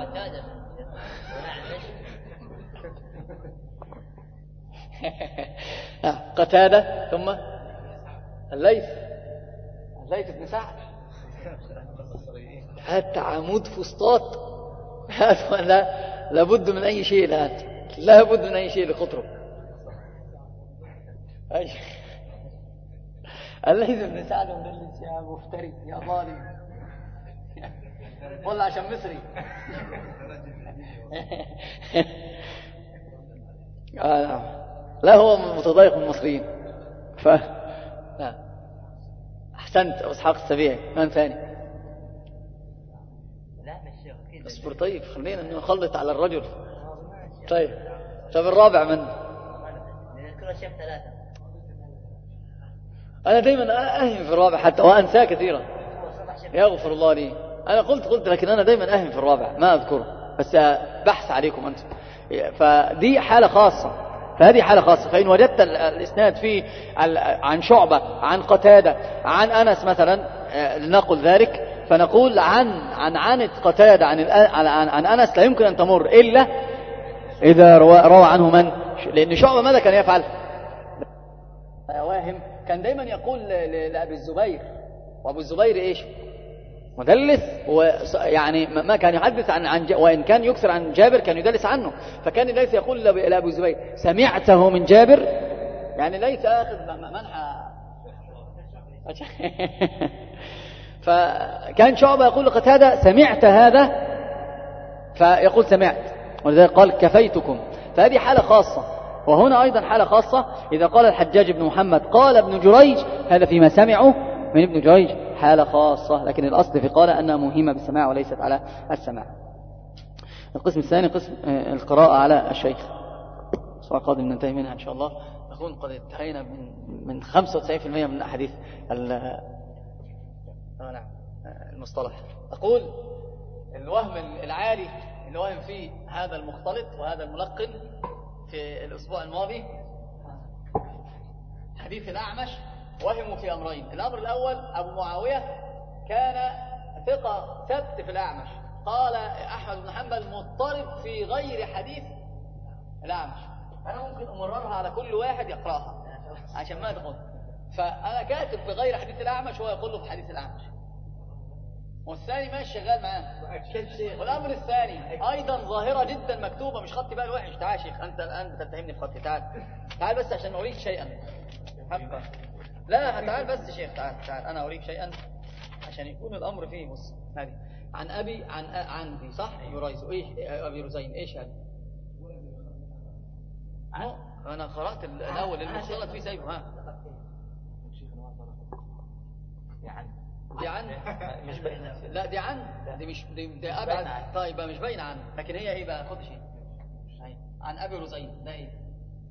Speaker 2: قتادة ثم الليث الليث بن سعد. هات عمود فسطاط، هات لا لابد من أي شيء، هات لابد من أي شيء لخطره. الليث بن سعد مدلس يا مفتري يا ظالم، والله عشان مصري. آه لا هو متضايق من المصريين. ف لا أحسنت أبو إسحاق السبيعي. من ثاني؟ اصبر طيب، خلينا نخلط على الرجل. طيب طب الرابع من؟
Speaker 3: نذكر الشيخ ثلاثة.
Speaker 2: أنا دايما أهم في الرابع حتى وأنساه كثيرا. يغفر الله لي. أنا قلت قلت لكن أنا دايما أهم في الرابع ما أذكره، بس بحث عليكم أنتم. فدي حالة خاصة، فهذه حالة خاصة. فإن وجدت الإسناد فيه عن شعبة عن قتادة عن أنس مثلا لنقل ذلك، فنقول عن عن عن قتادة عن عن, عن أنس لا يمكن أن تمر إلا إذا روى, روى عنه من، لأن شعبة ماذا كان يفعل؟ واهم كان دايما يقول لأبي الزبير، وأبو الزبير إيش؟ مدلس، ويعني ما كان يحدث عن عن وإن كان يكثر عن جابر كان يدلس عنه، فكان ليس يقول لأبو الزبير سمعته من جابر، يعني ليس آخذ منحى. فكان شعبة يقول لقتادة سمعت هذا، فيقول سمعت، ولذلك قال كفيتكم. فهذه حالة خاصة. وهنا أيضا حالة خاصة إذا قال الحجاج بن محمد قال ابن جريج، هذا فيما سمعه من ابن جريج حالة خاصة، لكن الأصل في قال أنها مهمة بالسماع وليست على السماع. القسم الثاني قسم القراءة على الشيخ، سواء قادم ننتهي منها إن شاء الله، نكون قد انتهينا من من خمسة وتسعين بالمئة من أحاديث المصطلح. أقول الوهم العالي اللي وهم فيه هذا المختلط وهذا الملقن في الأسبوع الماضي حديث الأعمش، وهموا في أمرين. الأمر الأول أبو معاوية كان ثقة ثبت في الأعمش، قال أحمد بن حنبل مضطرب في غير حديث الأعمش. أنا ممكن أمررها على كل واحد يقرأها عشان ما تقول، فأنا كاتب في غير حديث الأعمش وهو يقول له في حديث الأعمش، والثاني ماشي شغال معاه. والأمر الثاني أيضا ظاهرة جدا مكتوبة، مش خطي بقى الوحش. تعال شيخ أنت الآن بتتهمني في خطي، تعال تعال بس عشان أريك شيئا. لا تعال بس شيخ، تعال تعال أنا أريك شيئا عشان يكون الأمر فيه. بص هذه عن أبي عن عندي صح يريز إيش أبي رزين إيش هذا؟ أنا قرأت الأول المختلط فيه سيبه. ها دي عن مش باينه. لا دي عن دي مش دي, دي ابعد. طيب مش باينه عن، لكن هي ايه بقى؟ خد شيء عن ابي رزين ده ايه؟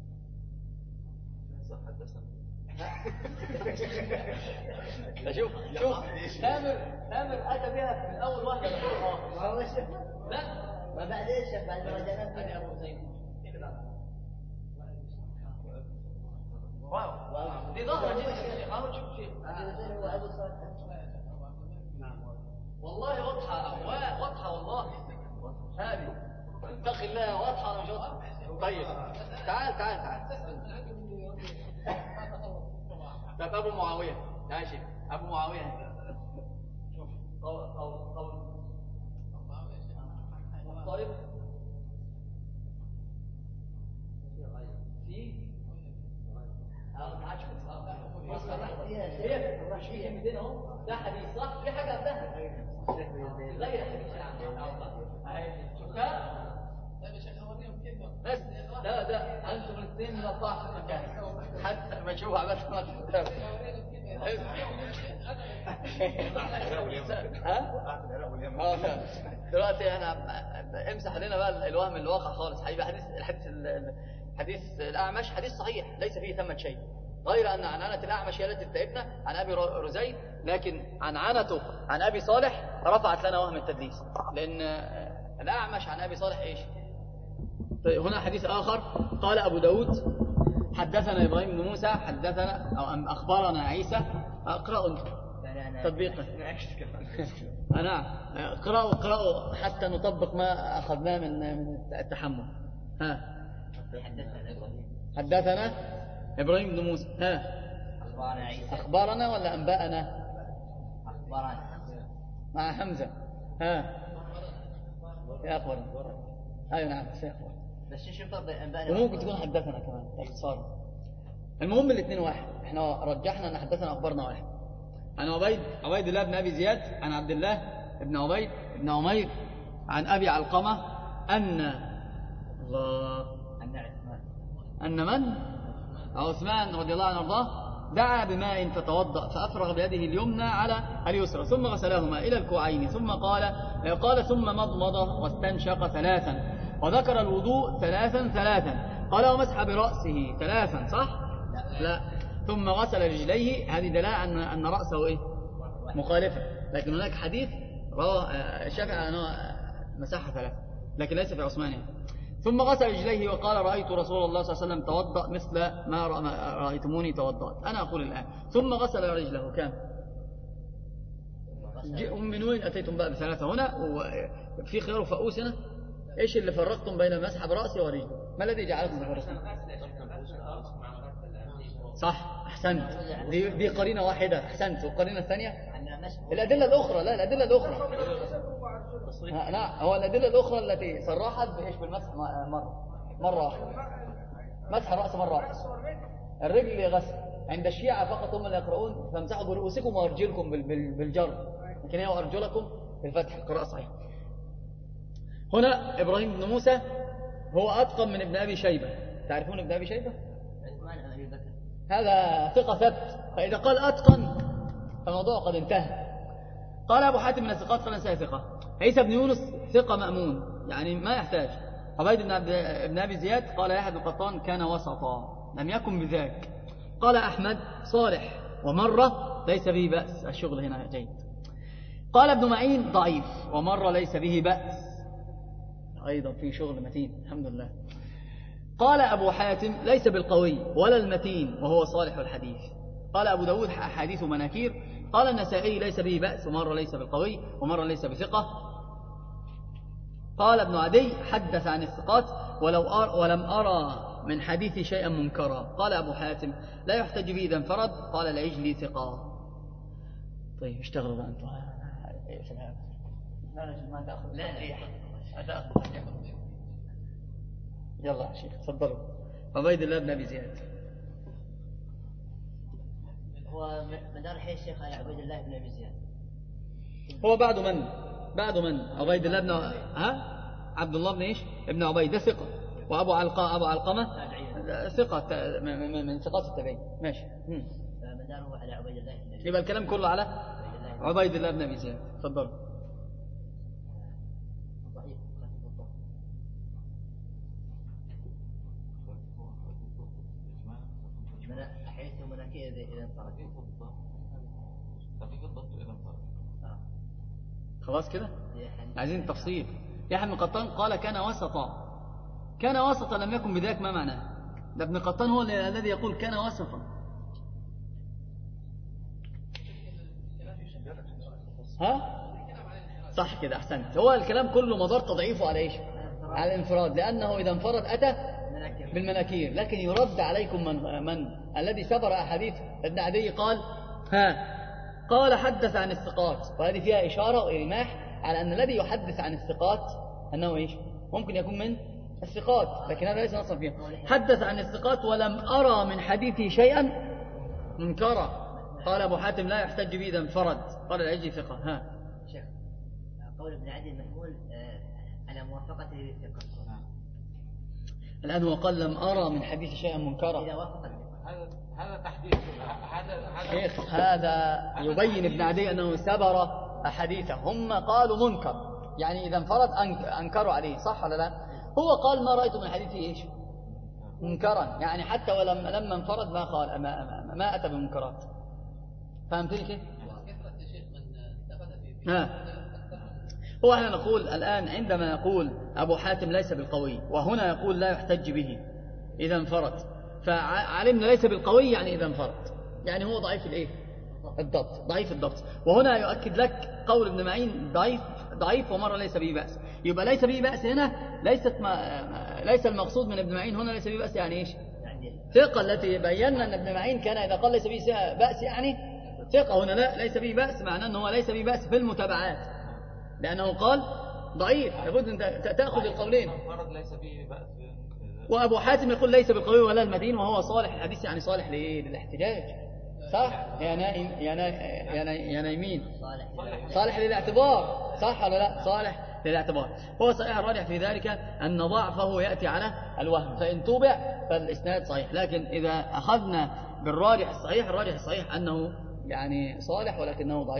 Speaker 2: شوف شوف تامر تامر اتى بها من اول واحده. لا ما بعد ايش بعد ما جنت ابي رزين. واو دي ظاهره جدا. اهو شوف شيء والله واضحة، واضحة والله هذه اتق الله واضحة ولا مش واضحة؟ طيب تعال تعال تعال طب أبو معاوية ماشي. أبو معاوية شوف قول قول قول مضطرب في اه ما عادش هي مش في كلمتين اهو. ده حديث صح؟ في حاجة قبلها غير حديث العام. شفتها؟ بس لا ده انتم الاثنين لا ضعف في المكان حتى ما تشوفوا عبث ما تفهموا. ها؟ دلوقتي انا امسح لنا بقى الوهم اللي واقع خالص. هيبقى حديث الحديث حديث الأعمش حديث صحيح ليس فيه ثمة شيء، غير أن عنعنة الأعمش هي التي تتعبنا عن أبي رزين، لكن عنعنته عن أبي صالح رفعت لنا وهم التدليس، لأن الأعمش عن أبي صالح إيش؟ طيب هنا حديث آخر قال أبو داود حدثنا إبراهيم بن موسى حدثنا أو أخبرنا عيسى. أقرأوا أنتم تطبيقا. نعم اقرأوا اقرأوا حتى نطبق ما أخذناه من التحمل. ها حدثنا إبراهيم بن موسى. ها أخبرنا ولا أنبأنا؟ أخبرنا مع حمزة. ها يا أخبرنا. أيوة نعم سيخبر، بس شوف وممكن تكون حدثنا كمان اختصار. المهم الاثنين واحد. احنا رجحنا أن حدثنا أخبرنا واحد. عن عبيد عبيد الله بن أبي زياد عن عبد الله بن عبيد بن عمير عن أبي علقمة أن الله أن من عثمان رضي الله عنه وارضاه دعا بماء فتوضأ فأفرغ بيده اليمنى على اليسرى ثم غسلهما إلى الكوعين ثم قال قال ثم مضمض واستنشق ثلاثا وذكر الوضوء ثلاثا ثلاثا. قال ومسح برأسه ثلاثا صح؟ لا ثم غسل رجليه، هذه دلالة أن أن رأسه إيه؟ مخالفة. لكن هناك حديث رواه الشافعي أنه مسحها ثلاثة، لكن ليس في عثمان يعني. ثم غسل رجليه وقال رأيت رسول الله صلى الله عليه وسلم توضأ مثل ما رأيتموني توضأت. أنا أقول الآن ثم غسل رجله كم؟ من وين أتيتم بقى بثلاثة هنا وفي خيار فؤوس هنا؟ إيش اللي فرقتم بين مسح برأسي ورجلي؟ ما الذي جعلكم تفرقون؟ صح، أحسنت. دي, دي قرينة واحدة، أحسنت. والقرينة الثانية الأدلة الأخرى. لا الأدلة الأخرى لا هو الأدلة الأخرى التي صرحت بإيش؟ بالمسح مرة مرة واحدة، مسح الرأس مرة واحدة. الرجل غسل عند الشيعة فقط هم اللي يقرؤون فامسحوا برؤوسكم وأرجلكم بالجر، لكن هي وأرجلكم بالفتح، القراءة صحيحة. هنا إبراهيم بن موسى هو أتقن من ابن أبي شيبة. تعرفون ابن أبي شيبة؟ هذا ثقة ثبت، فإذا قال أتقن فالموضوع قد انتهى. قال أبو حاتم من الثقات فلنسى ثقة. عيسى بن يونس ثقة مأمون، يعني ما يحتاج. عبيد بن ابن أبي زياد قال يحيى بن قطان كان وسطا لم يكن بذاك. قال أحمد صالح ومرة ليس به بأس، الشغل هنا جيد. قال ابن معين ضعيف ومرة ليس به بأس، أيضا في شغل متين الحمد لله. قال أبو حاتم ليس بالقوي ولا المتين وهو صالح الحديث. قال أبو داود حديث مناكير. قال النسائي ليس به بأس ومرة ليس بالقوي ومرة ليس بثقة. قال ابن عدي حدث عن الثقات ولو أر ولم أرى من حديث شيئا منكرا. قال أبو حاتم لا يحتج به إذا انفرد. قال العجلي ثقة. طيب اشتغلوا بقى أنتم. ما تأخذ لا ريح يلا يا شيخ تفضلوا. عبيد الله بن أبي زياد
Speaker 3: هو مدار الحين الشيخ على عبيد الله بن أبي زياد.
Speaker 2: هو بعد من بعد من عبيد الله بن ها عبد الله بن ايش ابن عبيد ده ثقة. وأبو علقمة أبو علقمة ثقة من ثقات التابعين. ماشي.
Speaker 3: مداره على عبيد الله بن أبي.
Speaker 2: يبقى الكلام كله على عبيد الله بن أبي زياد. تفضلوا. خلاص كده عايزين التفصيل. يحيى بن قطان قال كان وسطا. كان وسطا لم يكن بذاك، ما معناه؟ ده ابن قطان هو الذي يقول كان وسطا. ها صح كده احسنت. هو الكلام كله مدار تضعيفه على ايش؟ على الانفراد، لانه اذا انفرد اتى بالمناكير. لكن يرد عليكم من, من الذي سبر احاديث ابن عدي قال ها قال حدث عن الثقات، وهذه فيها إشارة وإلماح على أن الذي يحدث عن الثقات أنه إيش؟ ممكن يكون من الثقات، لكن هذا ليس نصا فيه. حدث عن الثقات ولم أرى من حديثه شيئا منكرا. قال أبو حاتم لا يحتج به إذا انفرد. قال العجلي ثقة. ها
Speaker 3: شيخ قول ابن عدي المحمول على موافقته للثقة.
Speaker 2: الآن هو قال لم أرى من حديث شيئا منكرا.
Speaker 3: إذا وافق
Speaker 4: هذا تحديث. هذا
Speaker 2: شيخ هذا يبين ابن عدي أنه سبر أحاديثه. هم قالوا منكر، يعني إذا انفرد أنكروا عليه، صح ولا لا؟ هو قال ما رأيت من حديثه إيش؟ منكرا، يعني حتى ولما لما انفرد ما قال ما, ما, ما أتى بمنكرات. فهمتني كيف؟ ها هو احنا نقول الآن عندما نقول أبو حاتم ليس بالقوي، وهنا يقول لا يحتج به إذا انفرد، فعلمنا ليس بالقوي يعني إذا انفرد، يعني هو ضعيف الايه؟ الضبط، ضعيف الضبط. وهنا يؤكد لك قول ابن معين ضعيف ضعيف ومرة ليس به بأس. يبقى ليس به بأس هنا ليست ما ليس المقصود من ابن معين هنا ليس به بأس يعني ايش؟ ثقة. التي بينا أن ابن معين كان إذا قال ليس به بأس يعني ثقة. هنا لا ليس به بأس معناه أنه هو ليس به بأس في المتابعات، لأنه قال ضعيف. لابد أن تأخذ القولين.
Speaker 4: ليس به بأس.
Speaker 2: وأبو حاتم يقول ليس بالقوي ولا المتين، وهو صالح الحديث، يعني صالح للاحتجاج، صح يا نائم يا نائم يا نايمين، صالح للاعتبار، صح ولا لا؟ صالح للاعتبار. هو صحيح الراجح في ذلك أن ضعفه يأتي على الوهم، فإن توبع فالإسناد صحيح. لكن إذا أخذنا بالراجح الصحيح، الراجح الصحيح أنه يعني صالح ولكنه ضعيف.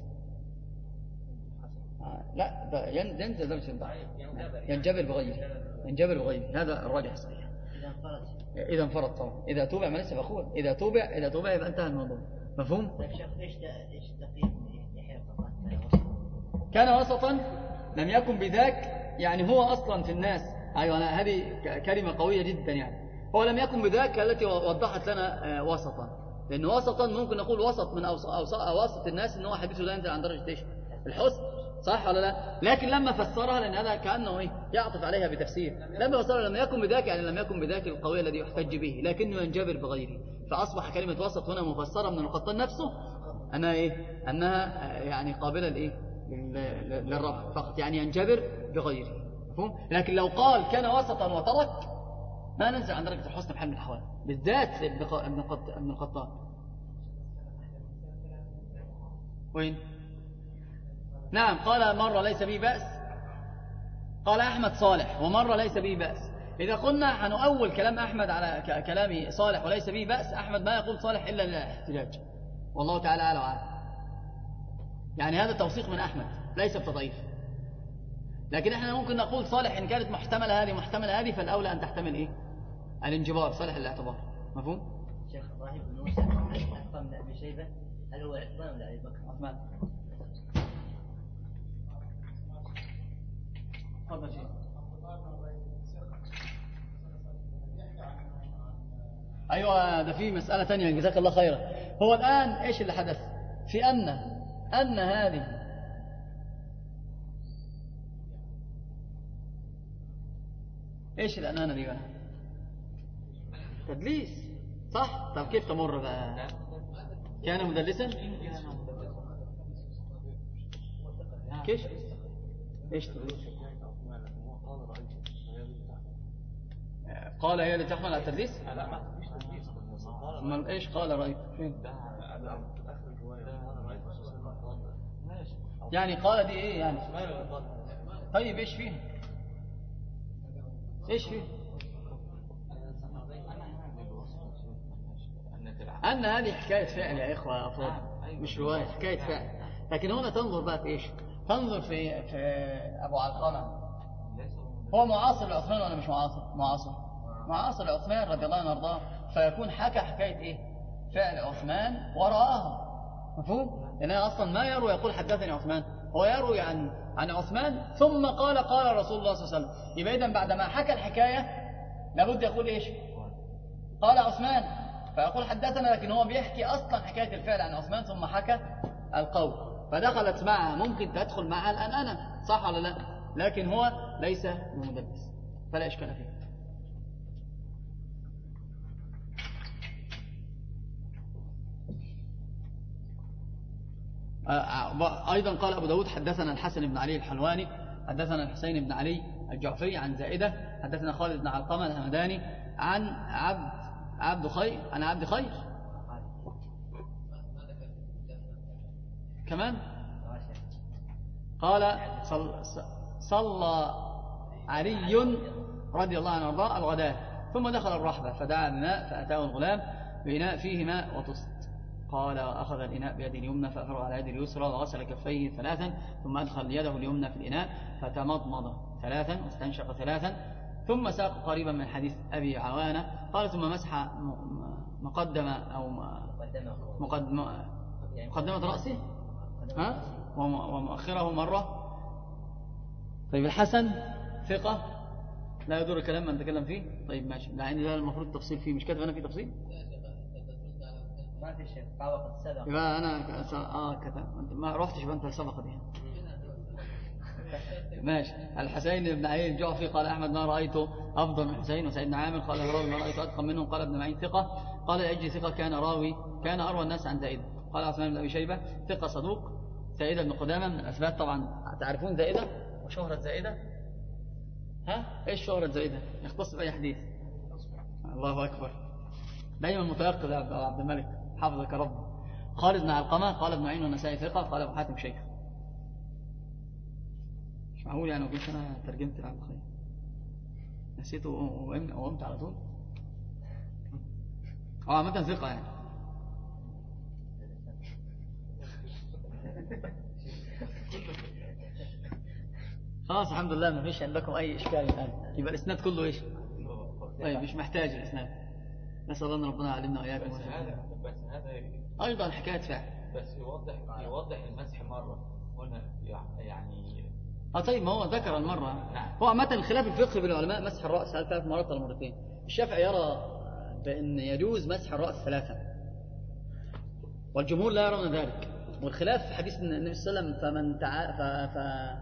Speaker 2: لا ده ينزل ينجبر بغيره، ينجبر بغيره، هذا الراجح الصحيح. إذا انفرد طبعا. إذا توبع ما لسه بأخوه، إذا توبع إذا توبع يبقى انتهى الموضوع. مفهوم؟
Speaker 3: طيب شيخ ايش ايش تقييم يحيى القطان؟
Speaker 2: كان وسطا لم يكن بذاك، يعني هو أصلا في الناس، أيوة أنا هذه كلمة قوية جدا، يعني هو لم يكن بذاك التي وضحت لنا وسطا، لأن وسطا ممكن نقول وسط من أوسط الناس إن هو حديثه لا ينزل عن درجة إيش؟ الحسن، صح ولا لا؟ لكن لما فسرها، لأن هذا كأنه إيه؟ يعطف عليها بتفسير، لما فسرها لم يكن بذاك يعني لم يكن بذاك القوي الذي يحتج به، لكنه ينجبر بغيره، فأصبح كلمة وسط هنا مفسرة من القطان نفسه أنها إيه؟ أنها يعني قابلة لإيه؟ للرفع فقط، يعني ينجبر بغيره. مفهوم؟ لكن لو قال كان وسطا وترك ما ننزل عن درجة الحسن بحال من الأحوال، بالذات ابن القطان. وين؟ نعم قال مرة ليس به بأس، قال أحمد صالح ومرة ليس به بأس. إذا قلنا هنؤول كلام أحمد على كلام صالح وليس به بأس، أحمد ما يقول صالح إلا للاحتجاج، والله تعالى أعلى وأعلم. يعني هذا توثيق من أحمد ليس بتضعيف، لكن احنا ممكن نقول صالح إن كانت محتملة هذه محتملة هذه فالأولى أن تحتمل إيه؟ الانجبار، صالح الاعتبار. مفهوم؟
Speaker 3: شيخ إبراهيم بن موسى عثمان بن أبي شيبة هل هو عثمان ولا أبي بكر؟
Speaker 2: عثمان. تفضل شيخ. أيوة ده في مسألة تانية جزاك الله خيرا. هو الآن إيش اللي حدث؟ في أن أن هذه إيش الأنانة دي بقى؟ تدليس، صح؟ طب كيف تمر بقى؟ كان مدلسا؟ كيف؟ إيش تدليس؟ قال هي اللي تحمل على التدليس؟ امال ايش قال رأيت فين؟ يعني قال دي ايه يعني؟ طيب ايش فيها؟ ايش فيها؟ أن هذه حكاية فعل يا إخوة أفضل، مش رواية، حكاية فعل. لكن هنا تنظر بقى في إيش؟ تنظر في, في أبو علقمة، هو معاصر لعثمان ولا مش معاصر؟ معاصر معاصر لعثمان رضي الله عنه وارضاه، فيكون حكى حكاية إيه؟ فعل عثمان ورآها. مفهوم؟ لأن أصلا ما يروي يقول حدثني عثمان، هو يروي عن عن عثمان ثم قال قال رسول الله صلى الله عليه وسلم. يبقى إذن بعد ما حكى الحكاية لابد يقول إيش؟ قال عثمان، فيقول حدثنا، لكن هو بيحكي أصلا حكاية الفعل عن عثمان ثم حكى القول، فدخلت معها، ممكن تدخل معها الآن أنا، صح ولا لا؟ لكن هو ليس بمدلس فلا إشكال فيه. أيضا قال أبو داود حدثنا الحسن بن علي الحلواني حدثنا الحسين بن علي الجعفري عن زائدة حدثنا خالد بن علقمة الهمداني عن عبد عبد خير عن عبد خير كمان قال صلى, صلى علي رضي الله عنه وارضاه الغداء ثم دخل الرحبة فدعا بماء فأتاه الغلام بإناء فيه ماء وطست، قال وأخذ الإناء بيده اليمنى فأفرغ على يده اليسرى وغسل كفيه ثلاثا ثم أدخل يده اليمنى في الإناء فتمضمض ثلاثا واستنشق ثلاثا ثم ساق قريبا من حديث أبي عوانة قال ثم مسح مقدمة أو مقدمة مقدمة رأسه ها ومؤخره مرة. طيب الحسن ثقة لا يدور الكلام من نتكلم فيه. طيب ماشي، لا عندي ده المفروض التفصيل فيه، مش كاتب أنا فيه تفصيل
Speaker 3: ما في شيء سبق السبق
Speaker 2: يبقى أنا آه كتب ما رحتش بقى أنت السبقة دي ماشي. الحسين بن علي الجعفي قال أحمد ما رأيته أفضل من حسين وسعيد بن عامر قال الراوي ما رأيته أتقن منهم قال ابن معين ثقة قال أجل ثقة كان راوي كان أروى الناس عن زائدة قال عثمان بن أبي شيبة ثقة صدوق. زائدة بن قدامة من الأثبات طبعا تعرفون زائدة وشهرة زائدة ها إيش شهرة زائدة يختص بأي حديث. الله أكبر دايما متيقظ يا عبد الملك حفظك رب. خالد بن علقمة قال ابن معين والنسائي ثقة قال أبو حاتم شيخ. مش معقول يعني وقلت أنا ترجمت العبد الخير نسيته وقمت على طول. هو عامة ثقة يعني. خلاص الحمد لله ما فيش عندكم أي إشكال الآن. يبقى الإسناد كله إيش؟ طيب مش محتاج الإسناد. نسأل الله أن ربنا يعلمنا وإياكم.
Speaker 4: بس هذا بس هذا
Speaker 2: أيضا حكاية فعل،
Speaker 4: بس يوضح يوضح المسح مرة هنا يعني.
Speaker 2: اه طيب ما هو ذكر المرة.
Speaker 4: نعم.
Speaker 2: هو عامة خلاف الفقه بين العلماء مسح الرأس هل ثلاث مرات ولا مرتين. الشافعي يرى بأن يجوز مسح الرأس ثلاثة، والجمهور لا يرون ذلك. والخلاف في حديث النبي صلى الله عليه وسلم فمن تع... ف... ف...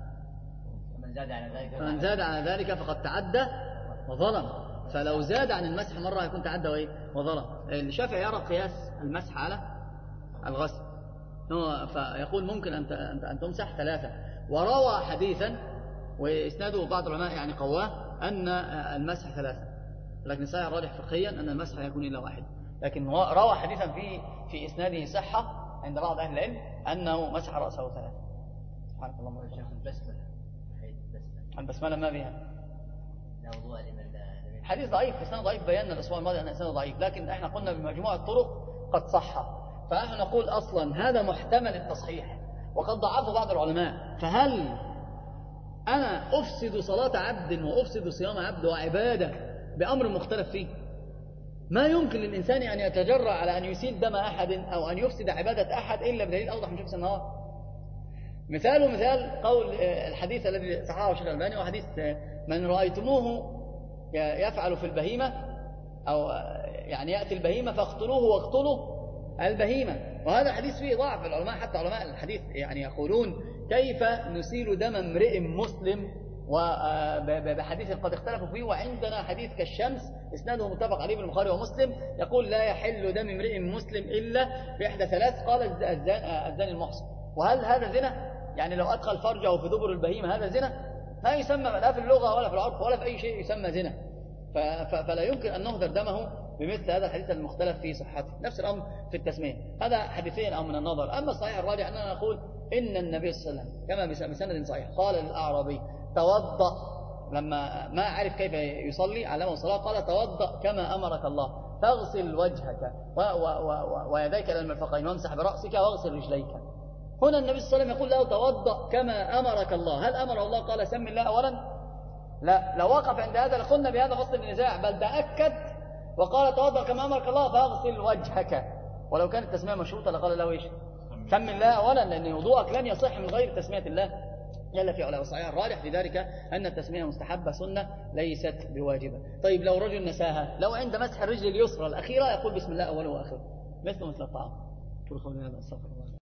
Speaker 3: فمن زاد على ذلك
Speaker 2: فمن زاد على ذلك فقد تعدى وظلم. فلو زاد عن المسح مرة يكون تعدى وإيه وظلم. الشافعي يرى قياس المسح على الغسل، فيقول ممكن أن أن تمسح ثلاثة. وروى حديثا وإسناده بعض العلماء يعني قواه أن المسح ثلاثة، لكن صحيح الراجح فقهيا أن المسح يكون إلا واحد. لكن روى حديثا في في إسناده صحة عند بعض أهل العلم أنه مسح رأسه ثلاثة. سبحانك اللهم وبحمدك.
Speaker 3: البسملة
Speaker 2: البسملة ما بها
Speaker 3: لا وضوء لمن
Speaker 2: حديث ضعيف، إسناده ضعيف، بينا الأسبوع الماضي أن إسناده ضعيف، لكن إحنا قلنا بمجموعة الطرق قد صح. فنحن نقول أصلا هذا محتمل التصحيح وقد ضعفه بعض العلماء. فهل أنا أفسد صلاة عبد وأفسد صيام عبد وعبادة بأمر مختلف فيه؟ ما يمكن للإنسان أن يتجرأ على أن يسيل دم أحد أو أن يفسد عبادة أحد إلا بدليل أوضح من شمس النهار. مثال مثال قول الحديث الذي صححه الشيخ الألباني، وحديث من رأيتموه يفعل في البهيمة أو يعني يأتي البهيمة فاقتلوه واقتلوا البهيمة. وهذا حديث فيه ضعف. العلماء حتى علماء الحديث يعني يقولون كيف نسيل دم امرئ مسلم وبحديث قد اختلفوا فيه، وعندنا حديث كالشمس اسناده متفق عليه بالبخاري ومسلم يقول لا يحل دم امرئ مسلم إلا بإحدى ثلاث، قال الزاني المحصن. وهل هذا زنا؟ يعني لو أدخل فرجه في دبر البهيمة هذا زنا؟ لا يسمى لا في اللغة ولا في العرف ولا في أي شيء يسمى زنا. فلا يمكن أن نهدر دمه بمثل هذا الحديث المختلف في صحته. نفس الأمر في التسمية، هذا حديثين أو من النظر. أما الصحيح الراجع أننا نقول إن النبي صلى الله عليه وسلم كما بسند صحيح قال للأعرابي توضأ، لما ما عرف كيف يصلي علمه الصلاة قال توضأ كما أمرك الله، فاغسل وجهك ويديك إلى المرفقين وامسح برأسك واغسل رجليك. هنا النبي صلى الله عليه وسلم يقول له توضأ كما أمرك الله. هل أمر الله قال سم الله أولا؟ لا. لو وقف عند هذا لقلنا بهذا فصل النزاع، بل ده أكد وقال توضأ كما أمرك الله فاغسل وجهك. ولو كانت التسمية مشروطة لقال له إيش؟ سم الله أولا، لأن وضوءك لن يصح من غير تسمية الله جل في علاه. وصحيح الراجح في ذلك أن التسمية مستحبة سنة ليست بواجبة. طيب لو رجل نساها، لو عند مسح الرجل اليسرى الأخيرة يقول بسم الله أوله وآخره مثل مثل الطعام. قل قولي هذا أستغفر الله.